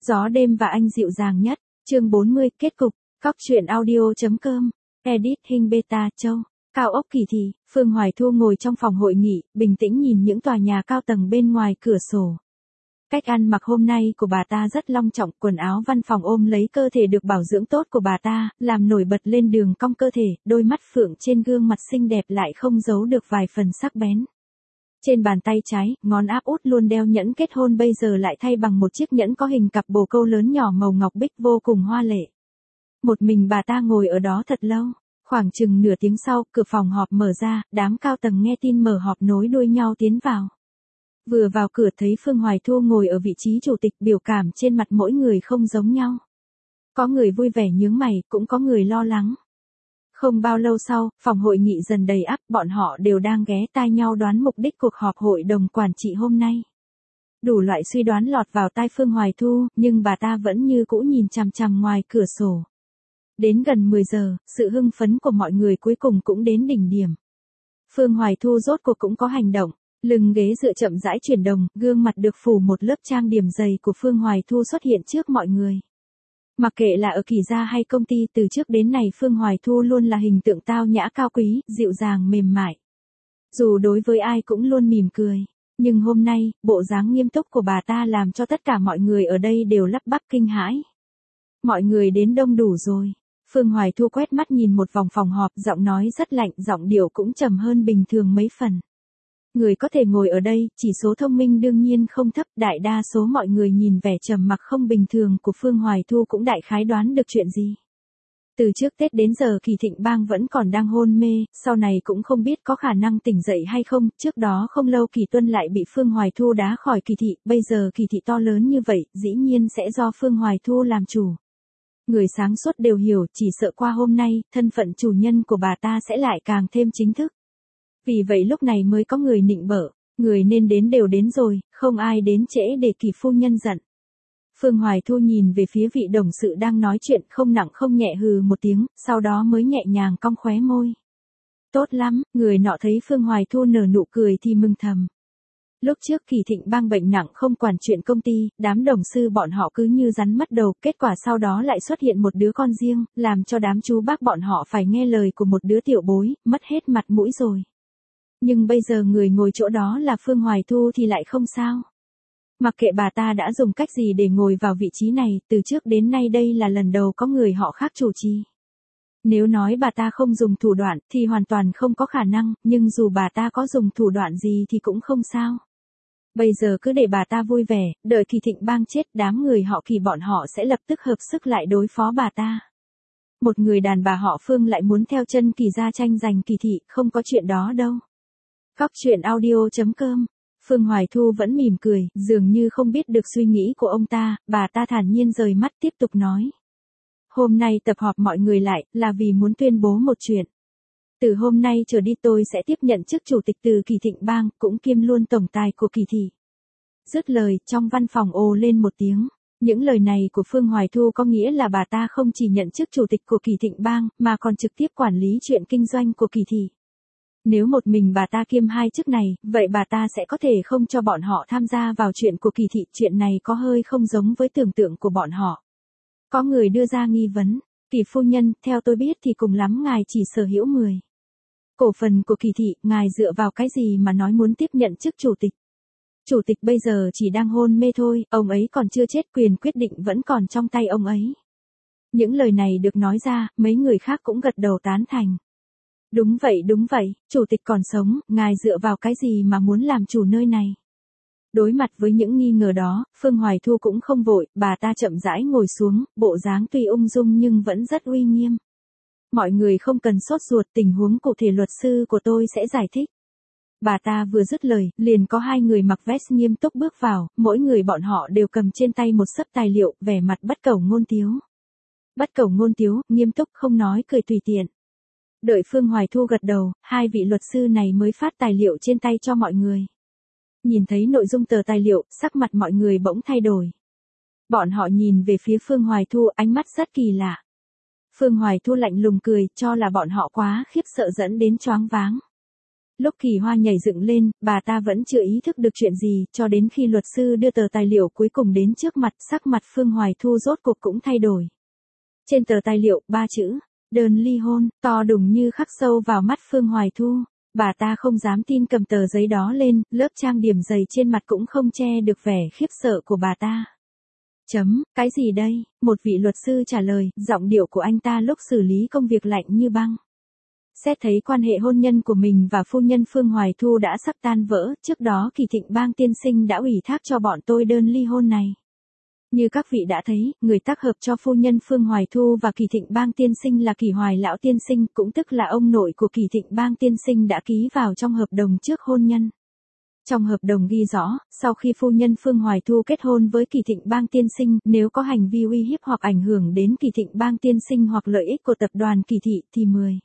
Gió đêm và anh dịu dàng nhất, chương 40, kết cục, Cóc truyện audio.com, edit hình beta châu, cao ốc Kỳ Thị, Phương Hoài Thu ngồi trong phòng hội nghị, bình tĩnh nhìn những tòa nhà cao tầng bên ngoài cửa sổ. Cách ăn mặc hôm nay của bà ta rất long trọng, quần áo văn phòng ôm lấy cơ thể được bảo dưỡng tốt của bà ta, làm nổi bật lên đường cong cơ thể, đôi mắt phượng trên gương mặt xinh đẹp lại không giấu được vài phần sắc bén. Trên bàn tay trái, ngón áp út luôn đeo nhẫn kết hôn bây giờ lại thay bằng một chiếc nhẫn có hình cặp bồ câu lớn nhỏ màu ngọc bích vô cùng hoa lệ. Một mình bà ta ngồi ở đó thật lâu, khoảng chừng nửa tiếng sau, cửa phòng họp mở ra, đám cao tầng nghe tin mở họp nối đuôi nhau tiến vào. Vừa vào cửa thấy Phương Hoài Thu ngồi ở vị trí chủ tịch, biểu cảm trên mặt mỗi người không giống nhau. Có người vui vẻ nhướng mày, cũng có người lo lắng. Không bao lâu sau, phòng hội nghị dần đầy ắp, bọn họ đều đang ghé tai nhau đoán mục đích cuộc họp hội đồng quản trị hôm nay. Đủ loại suy đoán lọt vào tai Phương Hoài Thu, nhưng bà ta vẫn như cũ nhìn chằm chằm ngoài cửa sổ. Đến gần 10 giờ, sự hưng phấn của mọi người cuối cùng cũng đến đỉnh điểm. Phương Hoài Thu rốt cuộc cũng có hành động, lưng ghế dựa chậm rãi chuyển động, gương mặt được phủ một lớp trang điểm dày của Phương Hoài Thu xuất hiện trước mọi người. Mặc kệ là ở Kỳ gia hay công ty, từ trước đến nay Phương Hoài Thu luôn là hình tượng tao nhã cao quý, dịu dàng mềm mại. Dù đối với ai cũng luôn mỉm cười, nhưng hôm nay, bộ dáng nghiêm túc của bà ta làm cho tất cả mọi người ở đây đều lắp bắp kinh hãi. Mọi người đến đông đủ rồi. Phương Hoài Thu quét mắt nhìn một vòng phòng họp, giọng nói rất lạnh, giọng điệu cũng trầm hơn bình thường mấy phần. Người có thể ngồi ở đây, chỉ số thông minh đương nhiên không thấp, đại đa số mọi người nhìn vẻ trầm mặc không bình thường của Phương Hoài Thu cũng đại khái đoán được chuyện gì. Từ trước Tết đến giờ Kỳ Thịnh Bang vẫn còn đang hôn mê, sau này cũng không biết có khả năng tỉnh dậy hay không, trước đó không lâu Kỳ Tuân lại bị Phương Hoài Thu đá khỏi Kỳ Thị, bây giờ Kỳ Thị to lớn như vậy, dĩ nhiên sẽ do Phương Hoài Thu làm chủ. Người sáng suốt đều hiểu, chỉ sợ qua hôm nay, thân phận chủ nhân của bà ta sẽ lại càng thêm chính thức. Vì vậy lúc này mới có người nịnh bợ, người nên đến đều đến rồi, không ai đến trễ để Kỳ phu nhân giận. Phương Hoài Thu nhìn về phía vị đồng sự đang nói chuyện, không nặng không nhẹ hừ một tiếng, sau đó mới nhẹ nhàng cong khóe môi. Tốt lắm, người nọ thấy Phương Hoài Thu nở nụ cười thì mừng thầm. Lúc trước Kỳ Thịnh Bang bệnh nặng không quản chuyện công ty, đám đồng sư bọn họ cứ như rắn mất đầu, kết quả sau đó lại xuất hiện một đứa con riêng, làm cho đám chú bác bọn họ phải nghe lời của một đứa tiểu bối, mất hết mặt mũi rồi. Nhưng bây giờ người ngồi chỗ đó là Phương Hoài Thu thì lại không sao. Mặc kệ bà ta đã dùng cách gì để ngồi vào vị trí này, từ trước đến nay đây là lần đầu có người họ khác chủ trì. Nếu nói bà ta không dùng thủ đoạn thì hoàn toàn không có khả năng, nhưng dù bà ta có dùng thủ đoạn gì thì cũng không sao. Bây giờ cứ để bà ta vui vẻ, đợi Kỳ Thịnh Bang chết, đám người họ Kỳ bọn họ sẽ lập tức hợp sức lại đối phó bà ta. Một người đàn bà họ Phương lại muốn theo chân Kỳ gia tranh giành Kỳ Thị, không có chuyện đó đâu. Cóc truyện audio.com, Phương Hoài Thu vẫn mỉm cười, dường như không biết được suy nghĩ của ông ta, bà ta thản nhiên rời mắt tiếp tục nói. Hôm nay tập họp mọi người lại, là vì muốn tuyên bố một chuyện. Từ hôm nay trở đi tôi sẽ tiếp nhận chức chủ tịch từ Kỳ Thịnh Bang, cũng kiêm luôn tổng tài của Kỳ Thị. Dứt lời, trong văn phòng ồ lên một tiếng. Những lời này của Phương Hoài Thu có nghĩa là bà ta không chỉ nhận chức chủ tịch của Kỳ Thịnh Bang, mà còn trực tiếp quản lý chuyện kinh doanh của Kỳ Thị. Nếu một mình bà ta kiêm hai chức này, vậy bà ta sẽ có thể không cho bọn họ tham gia vào chuyện của Kỳ Thị, chuyện này có hơi không giống với tưởng tượng của bọn họ. Có người đưa ra nghi vấn, Kỳ phu nhân, theo tôi biết thì cùng lắm ngài chỉ sở hữu 10 cổ phần của Kỳ Thị, ngài dựa vào cái gì mà nói muốn tiếp nhận chức chủ tịch? Chủ tịch bây giờ chỉ đang hôn mê thôi, ông ấy còn chưa chết, quyền quyết định vẫn còn trong tay ông ấy. Những lời này được nói ra, mấy người khác cũng gật đầu tán thành. Đúng vậy, chủ tịch còn sống, ngài dựa vào cái gì mà muốn làm chủ nơi này? Đối mặt với những nghi ngờ đó, Phương Hoài Thu cũng không vội, bà ta chậm rãi ngồi xuống, bộ dáng tuy ung dung nhưng vẫn rất uy nghiêm. Mọi người không cần sốt ruột, tình huống cụ thể luật sư của tôi sẽ giải thích. Bà ta vừa dứt lời, liền có hai người mặc vest nghiêm túc bước vào, mỗi người bọn họ đều cầm trên tay một xấp tài liệu, vẻ mặt bất cẩu ngôn tiếu. Bất cẩu ngôn tiếu, nghiêm túc không nói cười tùy tiện. Đợi Phương Hoài Thu gật đầu, hai vị luật sư này mới phát tài liệu trên tay cho mọi người. Nhìn thấy nội dung tờ tài liệu, sắc mặt mọi người bỗng thay đổi. Bọn họ nhìn về phía Phương Hoài Thu, ánh mắt rất kỳ lạ. Phương Hoài Thu lạnh lùng cười, cho là bọn họ quá khiếp sợ dẫn đến choáng váng. Lúc Kỳ Hoa nhảy dựng lên, bà ta vẫn chưa ý thức được chuyện gì, cho đến khi luật sư đưa tờ tài liệu cuối cùng đến trước mặt, sắc mặt Phương Hoài Thu rốt cuộc cũng thay đổi. Trên tờ tài liệu, 3 chữ, đơn ly hôn, to đùng như khắc sâu vào mắt Phương Hoài Thu. Bà ta không dám tin cầm tờ giấy đó lên, lớp trang điểm dày trên mặt cũng không che được vẻ khiếp sợ của bà ta. Cái gì đây? Một vị luật sư trả lời, giọng điệu của anh ta lúc xử lý công việc lạnh như băng. Xét thấy quan hệ hôn nhân của mình và phu nhân Phương Hoài Thu đã sắp tan vỡ, trước đó Kỳ Thịnh Bang tiên sinh đã ủy thác cho bọn tôi đơn ly hôn này. Như các vị đã thấy, người tác hợp cho phu nhân Phương Hoài Thu và Kỳ Thịnh Bang tiên sinh là Kỳ Hoài Lão tiên sinh, cũng tức là ông nội của Kỳ Thịnh Bang tiên sinh đã ký vào trong hợp đồng trước hôn nhân. Trong hợp đồng ghi rõ, sau khi phu nhân Phương Hoài Thu kết hôn với Kỳ Thịnh Bang tiên sinh, nếu có hành vi uy hiếp hoặc ảnh hưởng đến Kỳ Thịnh Bang tiên sinh hoặc lợi ích của tập đoàn Kỳ Thị thì 10.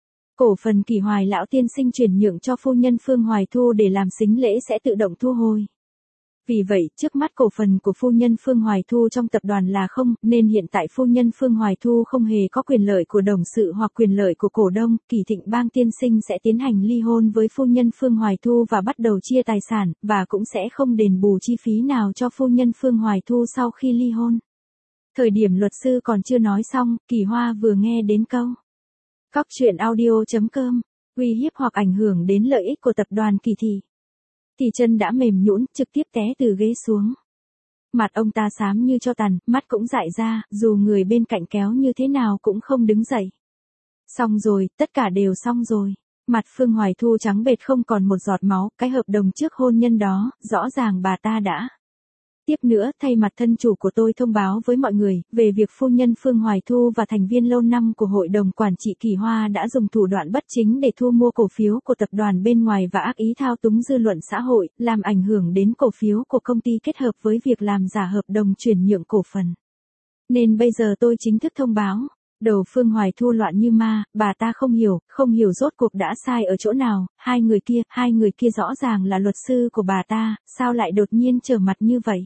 Cổ phần Kỳ Hoài Lão tiên sinh chuyển nhượng cho phu nhân Phương Hoài Thu để làm sính lễ sẽ tự động thu hồi. Vì vậy, trước mắt cổ phần của phu nhân Phương Hoài Thu trong tập đoàn là không, nên hiện tại phu nhân Phương Hoài Thu không hề có quyền lợi của đồng sự hoặc quyền lợi của cổ đông. Kỳ Thịnh Bang tiên sinh sẽ tiến hành ly hôn với phu nhân Phương Hoài Thu và bắt đầu chia tài sản, và cũng sẽ không đền bù chi phí nào cho phu nhân Phương Hoài Thu sau khi ly hôn. Thời điểm luật sư còn chưa nói xong, Kỳ Hoa vừa nghe đến câu Cóc truyện audio.com, uy hiếp hoặc ảnh hưởng đến lợi ích của tập đoàn Kỳ Thị. Thì chân đã mềm nhũn, trực tiếp té từ ghế xuống. Mặt ông ta xám như tro tàn, mắt cũng dại ra, dù người bên cạnh kéo như thế nào cũng không đứng dậy. Xong rồi, tất cả đều xong rồi. Mặt Phương Hoài Thu trắng bệch không còn một giọt máu, cái hợp đồng trước hôn nhân đó, rõ ràng bà ta đã. Tiếp nữa, thay mặt thân chủ của tôi thông báo với mọi người, về việc phu nhân Phương Hoài Thu và thành viên lâu năm của Hội đồng Quản trị Kỳ Hoa đã dùng thủ đoạn bất chính để thu mua cổ phiếu của tập đoàn bên ngoài và ác ý thao túng dư luận xã hội, làm ảnh hưởng đến cổ phiếu của công ty kết hợp với việc làm giả hợp đồng chuyển nhượng cổ phần. Nên bây giờ tôi chính thức thông báo. Đầu Phương Hoài Thu loạn như ma, bà ta không hiểu rốt cuộc đã sai ở chỗ nào, hai người kia rõ ràng là luật sư của bà ta, sao lại đột nhiên trở mặt như vậy?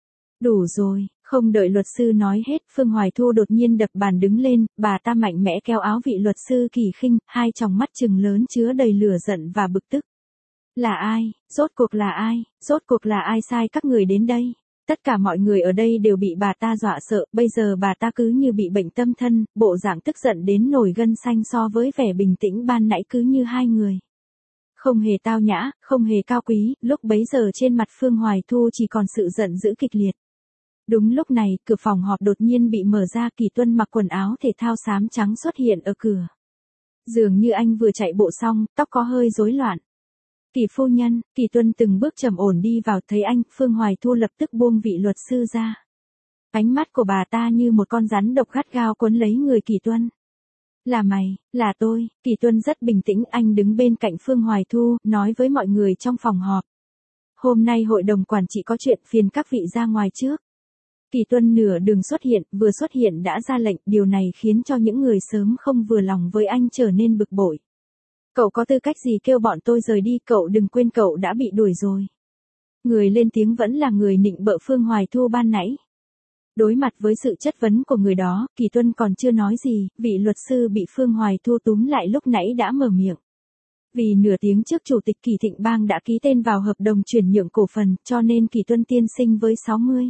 Đủ rồi, không đợi luật sư nói hết, Phương Hoài Thu đột nhiên đập bàn đứng lên, bà ta mạnh mẽ kéo áo vị luật sư Kỳ Khinh, hai tròng mắt trừng lớn chứa đầy lửa giận và bực tức. Là ai? Rốt cuộc là ai? Rốt cuộc là ai sai các người đến đây? Tất cả mọi người ở đây đều bị bà ta dọa sợ, bây giờ bà ta cứ như bị bệnh tâm thân, bộ dạng tức giận đến nổi gân xanh so với vẻ bình tĩnh ban nãy cứ như hai người. Không hề tao nhã, không hề cao quý, lúc bấy giờ trên mặt Phương Hoài Thu chỉ còn sự giận dữ kịch liệt. Đúng lúc này, cửa phòng họp đột nhiên bị mở ra, Kỳ Tuân mặc quần áo thể thao xám trắng xuất hiện ở cửa. Dường như anh vừa chạy bộ xong, tóc có hơi rối loạn. Kỳ phu nhân, Kỳ Tuân từng bước trầm ổn đi vào, thấy anh, Phương Hoài Thu lập tức buông vị luật sư ra. Ánh mắt của bà ta như một con rắn độc gắt gao cuốn lấy người Kỳ Tuân. Là mày, là tôi, Kỳ Tuân rất bình tĩnh, anh đứng bên cạnh Phương Hoài Thu, nói với mọi người trong phòng họp. Hôm nay hội đồng quản trị có chuyện, phiền các vị ra ngoài trước. Kỳ Tuân nửa đường vừa xuất hiện đã ra lệnh, điều này khiến cho những người sớm không vừa lòng với anh trở nên bực bội. Cậu có tư cách gì kêu bọn tôi rời đi, cậu đừng quên cậu đã bị đuổi rồi. Người lên tiếng vẫn là người nịnh bợ Phương Hoài Thu ban nãy. Đối mặt với sự chất vấn của người đó, Kỳ Tuân còn chưa nói gì, vị luật sư bị Phương Hoài Thu túm lại lúc nãy đã mở miệng. Vì nửa tiếng trước Chủ tịch Kỳ Thịnh Bang đã ký tên vào hợp đồng chuyển nhượng cổ phần, cho nên Kỳ Tuân tiên sinh với 60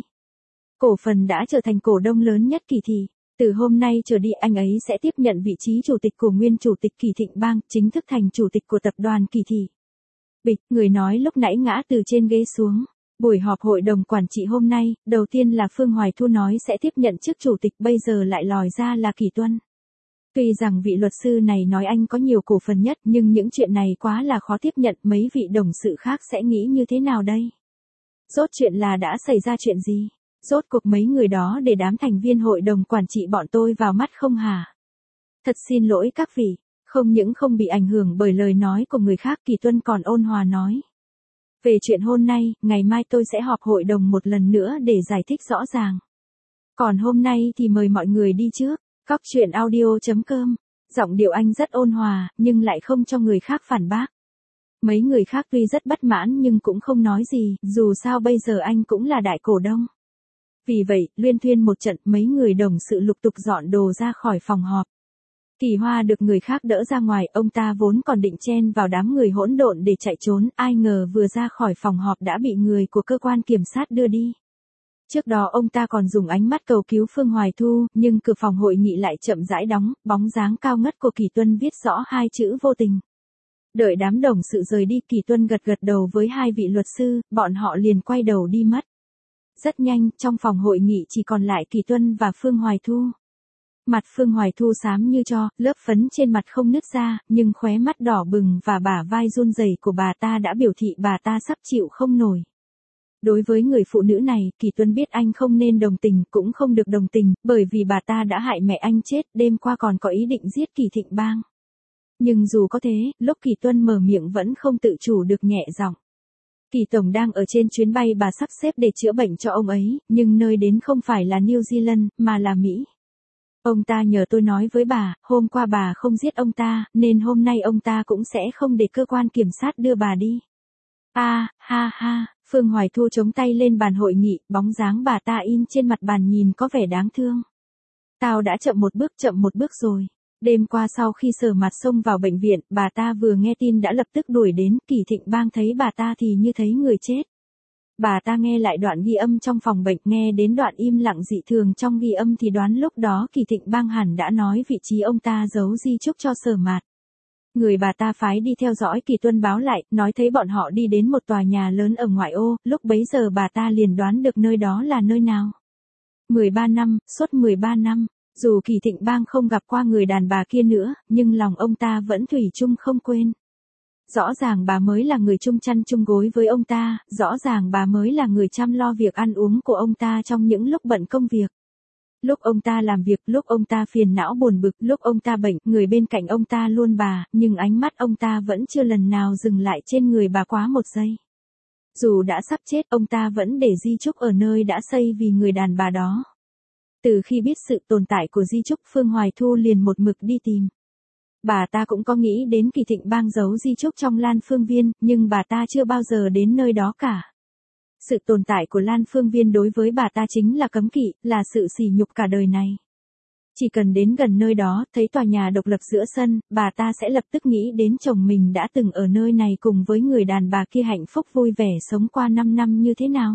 cổ phần đã trở thành cổ đông lớn nhất Kỳ Thị. Từ hôm nay trở đi anh ấy sẽ tiếp nhận vị trí chủ tịch của nguyên chủ tịch Kỳ Thịnh Bang, chính thức thành chủ tịch của tập đoàn Kỳ Thị. Bịch, người nói lúc nãy ngã từ trên ghế xuống. Buổi họp hội đồng quản trị hôm nay, đầu tiên là Phương Hoài Thu nói sẽ tiếp nhận chức chủ tịch, bây giờ lại lòi ra là Kỳ Tuân. Tuy rằng vị luật sư này nói anh có nhiều cổ phần nhất, nhưng những chuyện này quá là khó tiếp nhận, mấy vị đồng sự khác sẽ nghĩ như thế nào đây? Rốt chuyện là đã xảy ra chuyện gì? Rốt cuộc mấy người đó để đám thành viên hội đồng quản trị bọn tôi vào mắt không hả? Thật xin lỗi các vị, không những không bị ảnh hưởng bởi lời nói của người khác, Kỳ Tuân còn ôn hòa nói. Về chuyện hôm nay, ngày mai tôi sẽ họp hội đồng một lần nữa để giải thích rõ ràng. Còn hôm nay thì mời mọi người đi trước. Cóc truyện audio.com. Giọng điệu anh rất ôn hòa, nhưng lại không cho người khác phản bác. Mấy người khác tuy rất bất mãn nhưng cũng không nói gì, dù sao bây giờ anh cũng là đại cổ đông. Vì vậy, luyên thuyên một trận, mấy người đồng sự lục tục dọn đồ ra khỏi phòng họp. Kỳ Hoa được người khác đỡ ra ngoài, ông ta vốn còn định chen vào đám người hỗn độn để chạy trốn, ai ngờ vừa ra khỏi phòng họp đã bị người của cơ quan kiểm sát đưa đi. Trước đó ông ta còn dùng ánh mắt cầu cứu Phương Hoài Thu, nhưng cửa phòng hội nghị lại chậm rãi đóng, bóng dáng cao ngất của Kỳ Tuân viết rõ hai chữ vô tình. Đợi đám đồng sự rời đi, Kỳ Tuân gật gật đầu với hai vị luật sư, bọn họ liền quay đầu đi mất. Rất nhanh, trong phòng hội nghị chỉ còn lại Kỳ Tuân và Phương Hoài Thu. Mặt Phương Hoài Thu xám như tro, lớp phấn trên mặt không nứt ra, nhưng khóe mắt đỏ bừng và bả vai run rẩy của bà ta đã biểu thị bà ta sắp chịu không nổi. Đối với người phụ nữ này, Kỳ Tuân biết anh không nên đồng tình, cũng không được đồng tình, bởi vì bà ta đã hại mẹ anh chết, đêm qua còn có ý định giết Kỳ Thịnh Bang. Nhưng dù có thế, lúc Kỳ Tuân mở miệng vẫn không tự chủ được nhẹ giọng. Kỳ Tổng đang ở trên chuyến bay bà sắp xếp để chữa bệnh cho ông ấy, nhưng nơi đến không phải là New Zealand, mà là Mỹ. Ông ta nhờ tôi nói với bà, hôm qua bà không giết ông ta, nên hôm nay ông ta cũng sẽ không để cơ quan kiểm sát đưa bà đi. Ha ha, Phương Hoài Thu chống tay lên bàn hội nghị, bóng dáng bà ta in trên mặt bàn nhìn có vẻ đáng thương. Tao đã chậm một bước rồi. Đêm qua sau khi Sở Mạt xông vào bệnh viện, bà ta vừa nghe tin đã lập tức đuổi đến, Kỳ Thịnh Bang thấy bà ta thì như thấy người chết. Bà ta nghe lại đoạn ghi âm trong phòng bệnh, nghe đến đoạn im lặng dị thường trong ghi âm thì đoán lúc đó Kỳ Thịnh Bang hẳn đã nói vị trí ông ta giấu di chúc cho Sở Mạt. Người bà ta phái đi theo dõi Kỳ Tuân báo lại, nói thấy bọn họ đi đến một tòa nhà lớn ở ngoại ô, lúc bấy giờ bà ta liền đoán được nơi đó là nơi nào. 13 năm, suốt 13 năm, dù Kỳ Thịnh Bang không gặp qua người đàn bà kia nữa, nhưng lòng ông ta vẫn thủy chung không quên. Rõ ràng bà mới là người chung chăn chung gối với ông ta, rõ ràng bà mới là người chăm lo việc ăn uống của ông ta trong những lúc bận công việc. Lúc ông ta làm việc, lúc ông ta phiền não buồn bực, lúc ông ta bệnh, người bên cạnh ông ta luôn bà, nhưng ánh mắt ông ta vẫn chưa lần nào dừng lại trên người bà quá một giây. Dù đã sắp chết, ông ta vẫn để di chúc ở nơi đã xây vì người đàn bà đó. Từ khi biết sự tồn tại của di chúc, Phương Hoài Thu liền một mực đi tìm. Bà ta cũng có nghĩ đến Kỳ Thịnh Bang giấu di chúc trong Lan Phương Viên, nhưng bà ta chưa bao giờ đến nơi đó cả. Sự tồn tại của Lan Phương Viên đối với bà ta chính là cấm kỵ, là sự sỉ nhục cả đời này. Chỉ cần đến gần nơi đó, thấy tòa nhà độc lập giữa sân, bà ta sẽ lập tức nghĩ đến chồng mình đã từng ở nơi này cùng với người đàn bà kia hạnh phúc vui vẻ sống qua 5 năm như thế nào.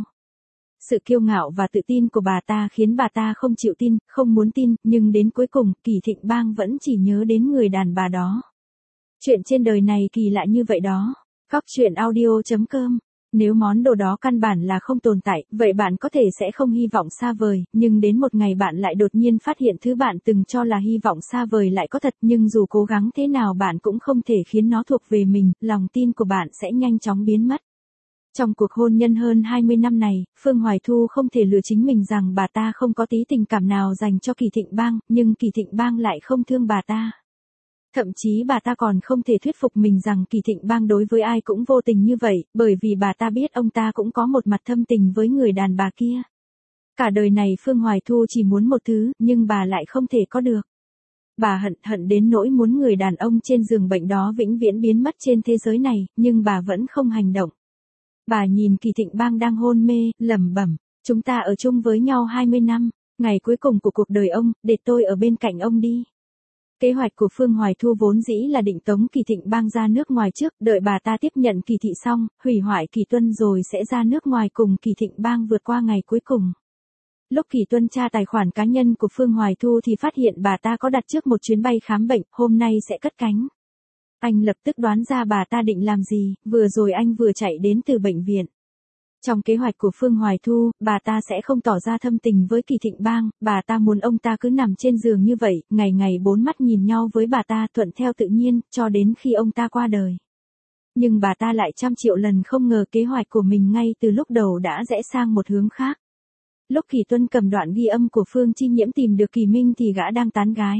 Sự kiêu ngạo và tự tin của bà ta khiến bà ta không chịu tin, không muốn tin, nhưng đến cuối cùng, Kỳ Thịnh Bang vẫn chỉ nhớ đến người đàn bà đó. Chuyện trên đời này kỳ lạ như vậy đó. Cóc truyện audio.com. Nếu món đồ đó căn bản là không tồn tại, vậy bạn có thể sẽ không hy vọng xa vời, nhưng đến một ngày bạn lại đột nhiên phát hiện thứ bạn từng cho là hy vọng xa vời lại có thật, nhưng dù cố gắng thế nào bạn cũng không thể khiến nó thuộc về mình, lòng tin của bạn sẽ nhanh chóng biến mất. Trong cuộc hôn nhân hơn 20 năm này, Phương Hoài Thu không thể lừa chính mình rằng bà ta không có tí tình cảm nào dành cho Kỳ Thịnh Bang, nhưng Kỳ Thịnh Bang lại không thương bà ta. Thậm chí bà ta còn không thể thuyết phục mình rằng Kỳ Thịnh Bang đối với ai cũng vô tình như vậy, bởi vì bà ta biết ông ta cũng có một mặt thâm tình với người đàn bà kia. Cả đời này Phương Hoài Thu chỉ muốn một thứ, nhưng bà lại không thể có được. Bà hận đến nỗi muốn người đàn ông trên giường bệnh đó vĩnh viễn biến mất trên thế giới này, nhưng bà vẫn không hành động. Bà nhìn Kỳ Thịnh Bang đang hôn mê, lẩm bẩm, chúng ta ở chung với nhau 20 năm, ngày cuối cùng của cuộc đời ông, để tôi ở bên cạnh ông đi. Kế hoạch của Phương Hoài Thu vốn dĩ là định tống Kỳ Thịnh Bang ra nước ngoài trước, đợi bà ta tiếp nhận Kỳ Thị xong, hủy hoại Kỳ Tuân rồi sẽ ra nước ngoài cùng Kỳ Thịnh Bang vượt qua ngày cuối cùng. Lúc Kỳ Tuân tra tài khoản cá nhân của Phương Hoài Thu thì phát hiện bà ta có đặt trước một chuyến bay khám bệnh, hôm nay sẽ cất cánh. Anh lập tức đoán ra bà ta định làm gì, vừa rồi anh vừa chạy đến từ bệnh viện. Trong kế hoạch của Phương Hoài Thu, bà ta sẽ không tỏ ra thâm tình với Kỳ Thịnh Bang, bà ta muốn ông ta cứ nằm trên giường như vậy, ngày ngày bốn mắt nhìn nhau với bà ta thuận theo tự nhiên, cho đến khi ông ta qua đời. Nhưng bà ta lại trăm triệu lần không ngờ kế hoạch của mình ngay từ lúc đầu đã rẽ sang một hướng khác. Lúc Kỳ Tuân cầm đoạn ghi âm của Phương Chi Nhiễm tìm được Kỳ Minh thì gã đang tán gái.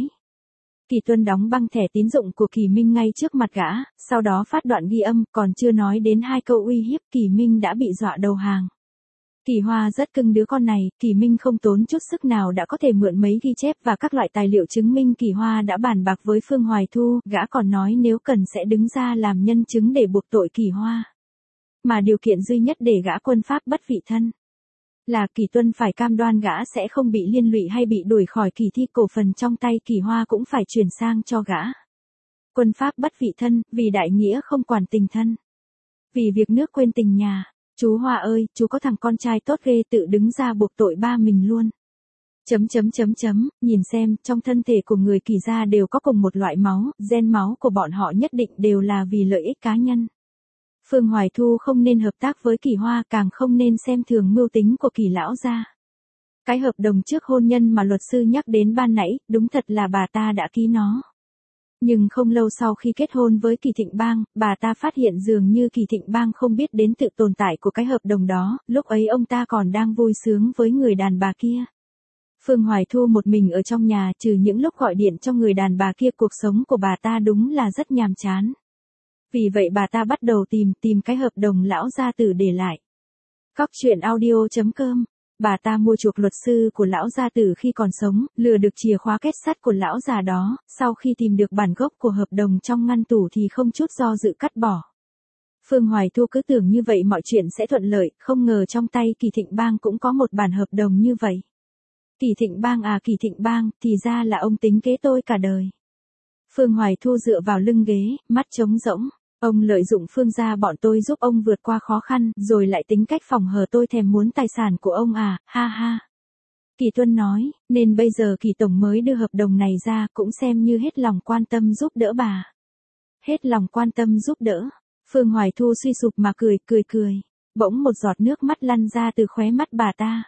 Kỳ Tuân đóng băng thẻ tín dụng của Kỳ Minh ngay trước mặt gã, sau đó phát đoạn ghi âm, còn chưa nói đến 2 câu uy hiếp, Kỳ Minh đã bị dọa đầu hàng. Kỳ Hoa rất cưng đứa con này, Kỳ Minh không tốn chút sức nào đã có thể mượn mấy ghi chép và các loại tài liệu chứng minh Kỳ Hoa đã bàn bạc với Phương Hoài Thu, gã còn nói nếu cần sẽ đứng ra làm nhân chứng để buộc tội Kỳ Hoa. Mà điều kiện duy nhất để gã quân pháp bất vị thân. Là Kỳ Tuân phải cam đoan gã sẽ không bị liên lụy hay bị đuổi khỏi kỳ thi, cổ phần trong tay Kỳ Hoa cũng phải chuyển sang cho gã. Quân pháp bất vị thân, vì đại nghĩa không quản tình thân. Vì việc nước quên tình nhà. Chú Hoa ơi, chú có thằng con trai tốt ghê, tự đứng ra buộc tội ba mình luôn. Nhìn xem, trong thân thể của người Kỳ gia đều có cùng một loại máu, gen máu của bọn họ nhất định đều là vì lợi ích cá nhân. Phương Hoài Thu không nên hợp tác với Kỳ Hoa, càng không nên xem thường mưu tính của Kỳ lão gia. Cái hợp đồng trước hôn nhân mà luật sư nhắc đến ban nãy, đúng thật là bà ta đã ký nó. Nhưng không lâu sau khi kết hôn với Kỳ Thịnh Bang, bà ta phát hiện dường như Kỳ Thịnh Bang không biết đến sự tồn tại của cái hợp đồng đó, lúc ấy ông ta còn đang vui sướng với người đàn bà kia. Phương Hoài Thu một mình ở trong nhà, trừ những lúc gọi điện cho người đàn bà kia, cuộc sống của bà ta đúng là rất nhàm chán. Vì vậy bà ta bắt đầu tìm cái hợp đồng lão gia tử để lại. Cóc truyện audio.com. Bà ta mua chuộc luật sư của lão gia tử khi còn sống, lừa được chìa khóa kết sắt của lão già đó, sau khi tìm được bản gốc của hợp đồng trong ngăn tủ thì không chút do dự cắt bỏ. Phương Hoài Thu cứ tưởng như vậy mọi chuyện sẽ thuận lợi, không ngờ trong tay Kỳ Thịnh Bang cũng có một bản hợp đồng như vậy. Kỳ Thịnh Bang à, Kỳ Thịnh Bang, thì ra là ông tính kế tôi cả đời. Phương Hoài Thu dựa vào lưng ghế, mắt trống rỗng. Ông lợi dụng Phương gia bọn tôi giúp ông vượt qua khó khăn, rồi lại tính cách phòng hờ tôi thèm muốn tài sản của ông à, ha ha. Kỳ Tuân nói, nên bây giờ Kỳ Tổng mới đưa hợp đồng này ra, cũng xem như hết lòng quan tâm giúp đỡ bà. Hết lòng quan tâm giúp đỡ. Phương Hoài Thu suy sụp mà cười. Bỗng một giọt nước mắt lăn ra từ khóe mắt bà ta.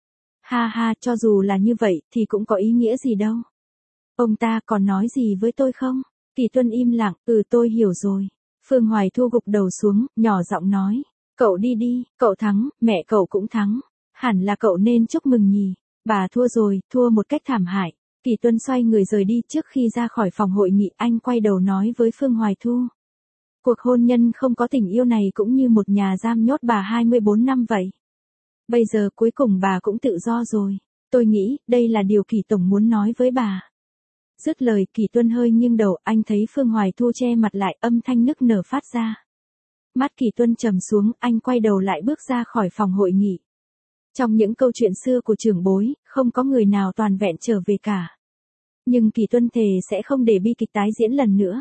Ha ha, cho dù là như vậy, thì cũng có ý nghĩa gì đâu. Ông ta còn nói gì với tôi không? Kỳ Tuân im lặng, tôi hiểu rồi. Phương Hoài Thu gục đầu xuống, nhỏ giọng nói. Cậu đi, cậu thắng, mẹ cậu cũng thắng. Hẳn là cậu nên chúc mừng nhỉ. Bà thua rồi, thua một cách thảm hại. Kỳ Tuân xoay người rời đi, trước khi ra khỏi phòng hội nghị anh quay đầu nói với Phương Hoài Thu. Cuộc hôn nhân không có tình yêu này cũng như một nhà giam nhốt bà 24 năm vậy. Bây giờ cuối cùng bà cũng tự do rồi. Tôi nghĩ, đây là điều Kỳ Tổng muốn nói với bà. Dứt lời, Kỳ Tuân hơi nghiêng đầu, anh thấy Phương Hoài Thu che mặt lại, âm thanh nức nở phát ra. Mắt Kỳ Tuân trầm xuống, anh quay đầu lại bước ra khỏi phòng hội nghị. Trong những câu chuyện xưa của trưởng bối, không có người nào toàn vẹn trở về cả. Nhưng Kỳ Tuân thề sẽ không để bi kịch tái diễn lần nữa.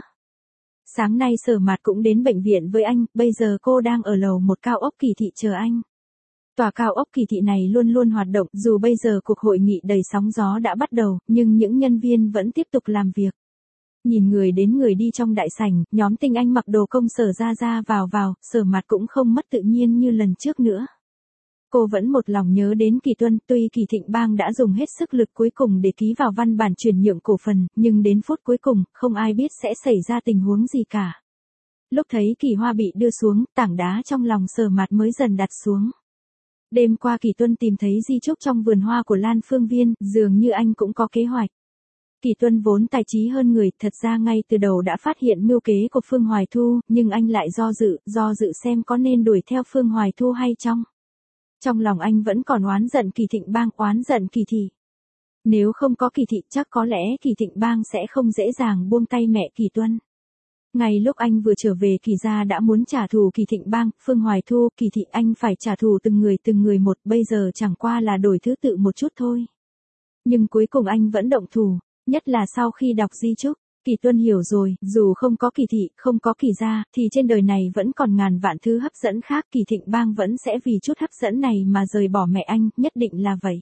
Sáng nay Sở Mạt cũng đến bệnh viện với anh, bây giờ cô đang ở lầu một cao ốc Kỳ thị chờ anh. Tòa cao ốc Kỳ thị này luôn luôn hoạt động, dù bây giờ cuộc hội nghị đầy sóng gió đã bắt đầu, nhưng những nhân viên vẫn tiếp tục làm việc. Nhìn người đến người đi trong đại sảnh, nhóm tinh anh mặc đồ công sở ra vào, Sở Mạt cũng không mất tự nhiên như lần trước nữa. Cô vẫn một lòng nhớ đến Kỳ Tuân, tuy Kỳ Thịnh Bang đã dùng hết sức lực cuối cùng để ký vào văn bản chuyển nhượng cổ phần, nhưng đến phút cuối cùng, không ai biết sẽ xảy ra tình huống gì cả. Lúc thấy Kỳ Hoa bị đưa xuống, tảng đá trong lòng Sở Mạt mới dần đặt xuống. Đêm qua Kỳ Tuân tìm thấy di chúc trong vườn hoa của Lan Phương Viên, dường như anh cũng có kế hoạch. Kỳ Tuân vốn tài trí hơn người, thật ra ngay từ đầu đã phát hiện mưu kế của Phương Hoài Thu, nhưng anh lại do dự xem có nên đuổi theo Phương Hoài Thu hay không. Trong lòng anh vẫn còn oán giận Kỳ Thịnh Bang, oán giận Kỳ thị. Nếu không có Kỳ thị chắc có lẽ Kỳ Thịnh Bang sẽ không dễ dàng buông tay mẹ Kỳ Tuân. Ngay lúc anh vừa trở về Kỳ gia đã muốn trả thù Kỳ Thịnh Bang, Phương Hoài Thu, Kỳ thị, anh phải trả thù từng người một, bây giờ chẳng qua là đổi thứ tự một chút thôi. Nhưng cuối cùng anh vẫn động thủ, nhất là sau khi đọc di chúc. Kỳ Tuân hiểu rồi, dù không có Kỳ thị, không có Kỳ gia, thì trên đời này vẫn còn ngàn vạn thứ hấp dẫn khác, Kỳ Thịnh Bang vẫn sẽ vì chút hấp dẫn này mà rời bỏ mẹ anh, nhất định là vậy.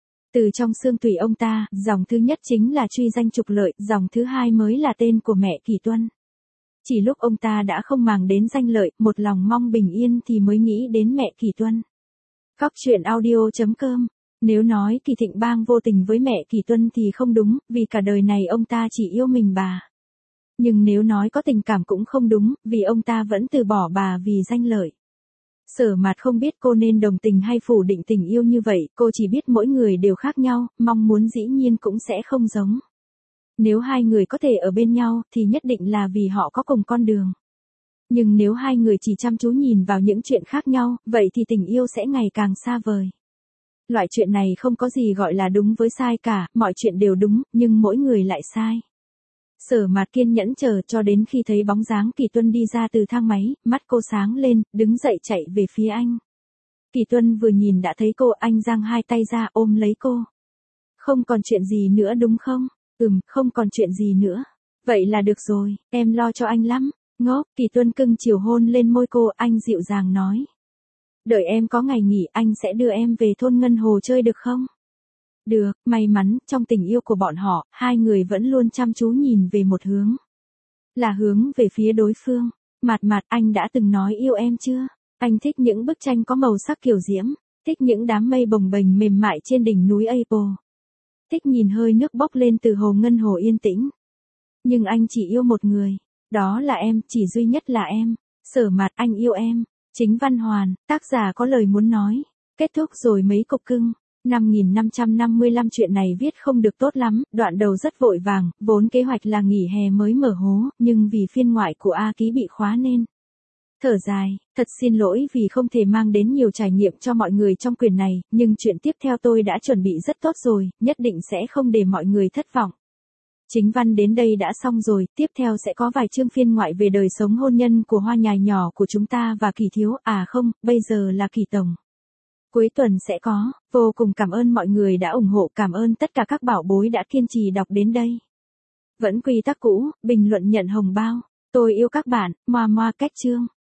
Từ trong xương tủy ông ta, dòng thứ nhất chính là truy danh trục lợi, dòng thứ hai mới là tên của mẹ Kỳ Tuân. Chỉ lúc ông ta đã không màng đến danh lợi, một lòng mong bình yên thì mới nghĩ đến mẹ Kỳ Tuân. Cóc truyện audio.com. Nếu nói Kỳ Thịnh Bang vô tình với mẹ Kỳ Tuân thì không đúng, vì cả đời này ông ta chỉ yêu mình bà. Nhưng nếu nói có tình cảm cũng không đúng, vì ông ta vẫn từ bỏ bà vì danh lợi. Sở Mạt không biết cô nên đồng tình hay phủ định tình yêu như vậy, cô chỉ biết mỗi người đều khác nhau, mong muốn dĩ nhiên cũng sẽ không giống. Nếu hai người có thể ở bên nhau, thì nhất định là vì họ có cùng con đường. Nhưng nếu hai người chỉ chăm chú nhìn vào những chuyện khác nhau, vậy thì tình yêu sẽ ngày càng xa vời. Loại chuyện này không có gì gọi là đúng với sai cả, mọi chuyện đều đúng, nhưng mỗi người lại sai. Sở Mạt kiên nhẫn chờ cho đến khi thấy bóng dáng Kỳ Tuân đi ra từ thang máy, mắt cô sáng lên, đứng dậy chạy về phía anh. Kỳ Tuân vừa nhìn đã thấy cô, anh giang hai tay ra ôm lấy cô. Không còn chuyện gì nữa đúng không? Không còn chuyện gì nữa. Vậy là được rồi, em lo cho anh lắm. Ngốc, Kỳ Tuân cưng chiều hôn lên môi cô, anh dịu dàng nói. Đợi em có ngày nghỉ anh sẽ đưa em về thôn Ngân Hồ chơi được không? Được, may mắn, trong tình yêu của bọn họ, hai người vẫn luôn chăm chú nhìn về một hướng. Là hướng về phía đối phương. Mạt Mạt, anh đã từng nói yêu em chưa? Anh thích những bức tranh có màu sắc kiều diễm, thích những đám mây bồng bềnh mềm mại trên đỉnh núi Apple. Thích nhìn hơi nước bốc lên từ hồ Ngân Hồ yên tĩnh. Nhưng anh chỉ yêu một người. Đó là em, chỉ duy nhất là em. Sở Mạt, anh yêu em. Chính Văn Hoàn, tác giả có lời muốn nói. Kết thúc rồi mấy cục cưng. 5555 chuyện này viết không được tốt lắm, đoạn đầu rất vội vàng, vốn kế hoạch là nghỉ hè mới mở hố, nhưng vì phiên ngoại của A Ký bị khóa nên. Thở dài, thật xin lỗi vì không thể mang đến nhiều trải nghiệm cho mọi người trong quyển này, nhưng chuyện tiếp theo tôi đã chuẩn bị rất tốt rồi, nhất định sẽ không để mọi người thất vọng. Chính văn đến đây đã xong rồi, tiếp theo sẽ có vài chương phiên ngoại về đời sống hôn nhân của hoa nhài nhỏ của chúng ta và Kỳ thiếu, không, bây giờ là Kỳ tổng. Cuối tuần sẽ có, vô cùng cảm ơn mọi người đã ủng hộ, cảm ơn tất cả các bảo bối đã kiên trì đọc đến đây. Vẫn quy tắc cũ, bình luận nhận hồng bao. Tôi yêu các bạn, moa moa kết chương.